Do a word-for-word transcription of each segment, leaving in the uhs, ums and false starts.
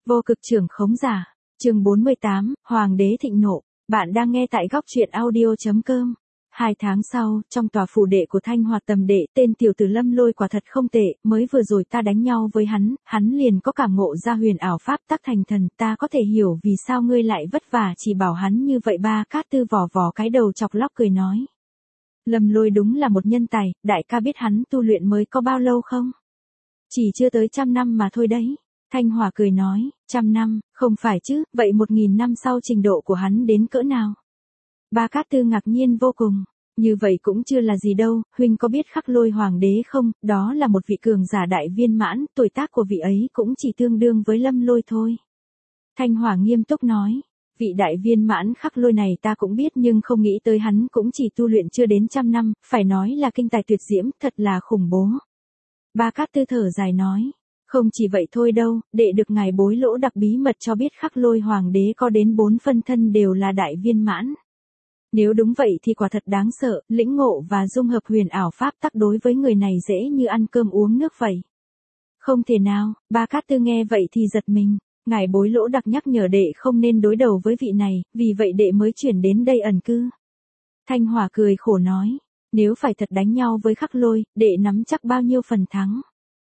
Vô cực trưởng khống giả. Chương bốn mươi tám, Hoàng đế thịnh nộ. Bạn đang nghe tại góc truyện audio chấm com. Hai tháng sau, trong tòa phủ đệ của Thanh Hòa Tầm Đệ, tên tiểu tử Lâm Lôi quả thật không tệ, mới vừa rồi ta đánh nhau với hắn, hắn liền có cảm ngộ ra huyền ảo pháp tắc thành thần, ta có thể hiểu vì sao ngươi lại vất vả chỉ bảo hắn như vậy. Ba Cát Tư vò vò cái đầu chọc lóc cười nói. Lâm Lôi đúng là một nhân tài, đại ca biết hắn tu luyện mới có bao lâu không? Chỉ chưa tới trăm năm mà thôi đấy. Thanh Hòa cười nói, trăm năm, không phải chứ, vậy một nghìn năm sau trình độ của hắn đến cỡ nào? Ba Cát Tư ngạc nhiên vô cùng, như vậy cũng chưa là gì đâu, huynh có biết Khắc Lôi Hoàng đế không, đó là một vị cường giả đại viên mãn, tuổi tác của vị ấy cũng chỉ tương đương với Lâm Lôi thôi. Thanh Hòa nghiêm túc nói, vị đại viên mãn Khắc Lôi này ta cũng biết nhưng không nghĩ tới hắn cũng chỉ tu luyện chưa đến trăm năm, phải nói là kinh tài tuyệt diễm, thật là khủng bố. Ba Cát Tư thở dài nói. Không chỉ vậy thôi đâu, đệ được ngài bối lỗ đặc bí mật cho biết Khắc Lôi Hoàng đế có đến bốn phân thân đều là đại viên mãn. Nếu đúng vậy thì quả thật đáng sợ, lĩnh ngộ và dung hợp huyền ảo pháp tắc đối với người này dễ như ăn cơm uống nước vậy. Không thể nào, Ba Cát Tư nghe vậy thì giật mình, ngài bối lỗ đặc nhắc nhở đệ không nên đối đầu với vị này, vì vậy đệ mới chuyển đến đây ẩn cư. Thanh Hòa cười khổ nói, nếu phải thật đánh nhau với Khắc Lôi, đệ nắm chắc bao nhiêu phần thắng?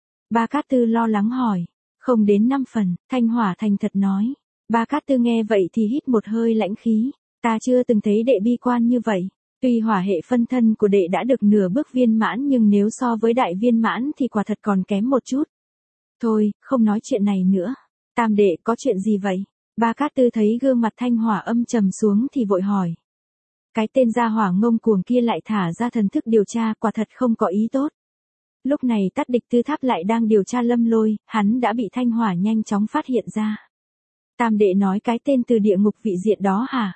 Ba Cát Tư lo lắng hỏi, không đến năm phần, Thanh Hòa thành thật nói. Ba Cát Tư nghe vậy thì hít một hơi lãnh khí, ta chưa từng thấy đệ bi quan như vậy. Tuy hỏa hệ phân thân của đệ đã được nửa bước viên mãn nhưng nếu so với đại viên mãn thì quả thật còn kém một chút. Thôi, không nói chuyện này nữa. Tam đệ có chuyện gì vậy? Ba Cát Tư thấy gương mặt Thanh Hòa âm trầm xuống thì vội hỏi. Cái tên gia hỏa ngông cuồng kia lại thả ra thần thức điều tra, quả thật không có ý tốt. Lúc này Tát Địch Tư Tháp lại đang điều tra Lâm Lôi, hắn đã bị Thanh Hòa nhanh chóng phát hiện ra. Tam đệ nói cái tên từ địa ngục vị diện đó hả?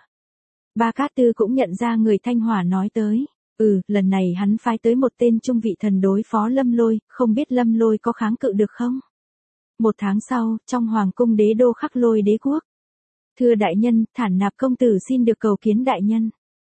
Ba Cát Tư cũng nhận ra người Thanh Hòa nói tới. Ừ, lần này hắn phái tới một tên trung vị thần đối phó Lâm Lôi, không biết Lâm Lôi có kháng cự được không? Một tháng sau, trong hoàng cung đế đô Khắc Lôi đế quốc. Thưa đại nhân, Thản Nạp công tử xin được cầu kiến đại nhân.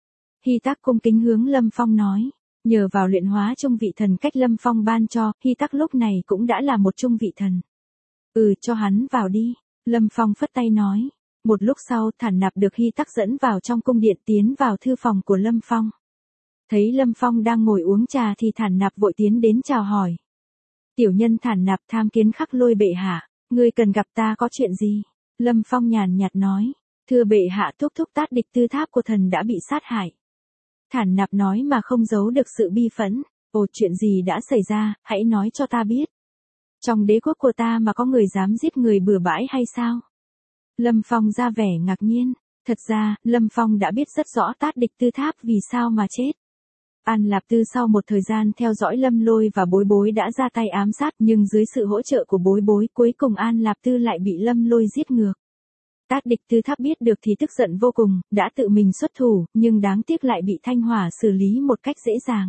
Hy Tắc cung kính hướng Lâm Phong nói. Nhờ vào luyện hóa trung vị thần cách Lâm Phong ban cho, Hy Tắc lúc này cũng đã là một trung vị thần. Ừ, cho hắn vào đi. Lâm Phong phất tay nói. Một lúc sau Thản Nạp được Hy Tắc dẫn vào trong cung điện tiến vào thư phòng của Lâm Phong. Thấy Lâm Phong đang ngồi uống trà thì Thản Nạp vội tiến đến chào hỏi. Tiểu nhân Thản Nạp tham kiến Khắc Lôi bệ hạ, ngươi cần gặp ta có chuyện gì? Lâm Phong nhàn nhạt nói. Thưa bệ hạ, thúc thúc Tát Địch Tư Tháp của thần đã bị sát hại. Thản Nạp nói mà không giấu được sự bi phẫn. Ồ, chuyện gì đã xảy ra, hãy nói cho ta biết. Trong đế quốc của ta mà có người dám giết người bừa bãi hay sao? Lâm Phong ra vẻ ngạc nhiên. Thật ra, Lâm Phong đã biết rất rõ Tát Địch Tư Tháp vì sao mà chết. An Lạp Tư sau một thời gian theo dõi Lâm Lôi và Bối Bối đã ra tay ám sát nhưng dưới sự hỗ trợ của Bối Bối cuối cùng An Lạp Tư lại bị Lâm Lôi giết ngược. Tát Địch Tư Tháp biết được thì tức giận vô cùng, đã tự mình xuất thủ, nhưng đáng tiếc lại bị Thanh Hòa xử lý một cách dễ dàng.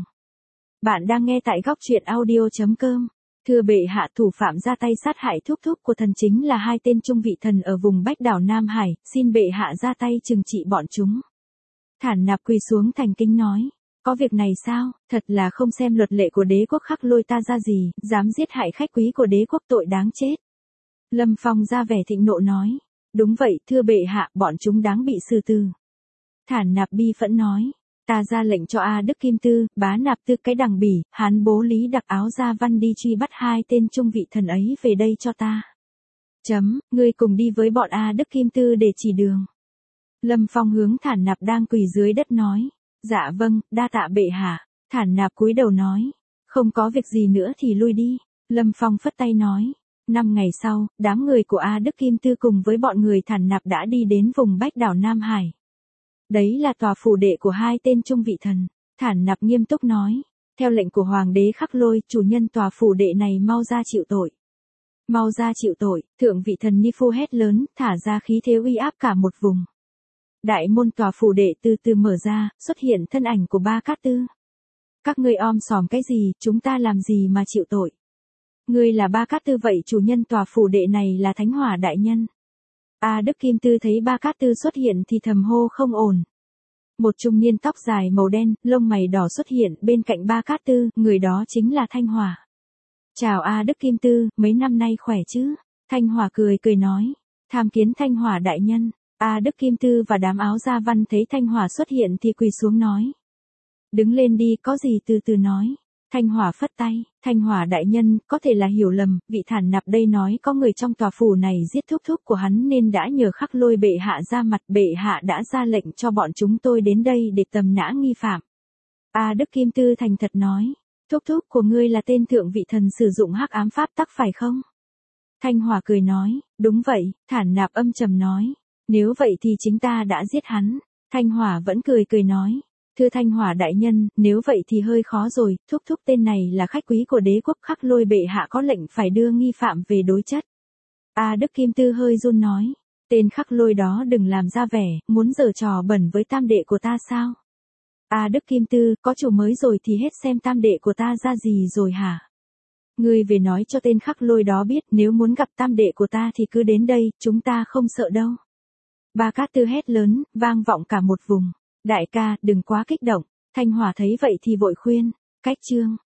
Bạn đang nghe tại góc truyện audio chấm com. Thưa bệ hạ, thủ phạm ra tay sát hại thúc thúc của thần chính là hai tên trung vị thần ở vùng Bách Đảo Nam Hải, xin bệ hạ ra tay trừng trị bọn chúng. Thản Nạp quỳ xuống thành kính nói. Có việc này sao, thật là không xem luật lệ của đế quốc Khắc Lôi ta ra gì, dám giết hại khách quý của đế quốc tội đáng chết. Lâm Phong ra vẻ thịnh nộ nói. Đúng vậy, thưa bệ hạ, bọn chúng đáng bị xử tử. Thản Nạp bi phẫn nói. Ta ra lệnh cho A Đức Kim Tư, Bá Nạp Tư cái đằng bỉ, Hán Bố Lý đặc áo ra văn đi truy bắt hai tên trung vị thần ấy về đây cho ta. Chấm, ngươi cùng đi với bọn A Đức Kim Tư để chỉ đường. Lâm Phong hướng Thản Nạp đang quỳ dưới đất nói. Dạ vâng, đa tạ bệ hạ. Thản Nạp cúi đầu nói. Không có việc gì nữa thì lui đi. Lâm Phong phất tay nói. Năm ngày sau, đám người của A Đức Kim Tư cùng với bọn người Thản Nạp đã đi đến vùng Bách Đảo Nam Hải. Đấy là tòa phủ đệ của hai tên trung vị thần. Thản Nạp nghiêm túc nói. Theo lệnh của Hoàng đế Khắc Lôi, chủ nhân tòa phủ đệ này mau ra chịu tội. Mau ra chịu tội, thượng vị thần Nifu hét lớn, thả ra khí thế uy áp cả một vùng. Đại môn tòa phủ đệ từ từ mở ra, xuất hiện thân ảnh của Ba Cát Tư. Các ngươi om sòm cái gì, chúng ta làm gì mà chịu tội? Ngươi là Ba Cát Tư vậy, chủ nhân tòa phủ đệ này là Thánh Hỏa đại nhân. A Đức Kim Tư thấy Ba Cát Tư xuất hiện thì thầm hô không ổn. Một trung niên tóc dài màu đen, lông mày đỏ xuất hiện bên cạnh Ba Cát Tư, người đó chính là Thanh Hỏa. Chào A Đức Kim Tư, mấy năm nay khỏe chứ? Thanh Hỏa cười cười nói. Tham kiến Thanh Hỏa đại nhân. A Đức Kim Tư và đám áo da văn thấy Thanh Hỏa xuất hiện thì quỳ xuống nói. Đứng lên đi, có gì từ từ nói. Thanh Hỏa phất tay, Thanh Hỏa đại nhân, có thể là hiểu lầm, vị Thản Nạp đây nói có người trong tòa phủ này giết thúc thúc của hắn nên đã nhờ Khắc Lôi bệ hạ ra mặt, bệ hạ đã ra lệnh cho bọn chúng tôi đến đây để tầm nã nghi phạm. A Đức Kim Tư thành thật nói, thúc thúc của ngươi là tên thượng vị thần sử dụng hắc ám pháp tắc phải không? Thanh Hỏa cười nói, đúng vậy. Thản Nạp âm trầm nói, nếu vậy thì chính ta đã giết hắn. Thanh Hỏa vẫn cười cười nói, thưa Thanh Hỏa đại nhân, nếu vậy thì hơi khó rồi, thúc thúc tên này là khách quý của đế quốc, Khắc Lôi bệ hạ có lệnh phải đưa nghi phạm về đối chất. A Đức Kim Tư hơi run nói, tên Khắc Lôi đó đừng làm ra vẻ, muốn giở trò bẩn với tam đệ của ta sao? A Đức Kim Tư, có chủ mới rồi thì hết xem tam đệ của ta ra gì rồi hả? Ngươi về nói cho tên Khắc Lôi đó biết nếu muốn gặp tam đệ của ta thì cứ đến đây, chúng ta không sợ đâu. Ba Cát Tư hét lớn, vang vọng cả một vùng. Đại ca, đừng quá kích động. Thanh Hỏa thấy vậy thì vội khuyên. Cách chương.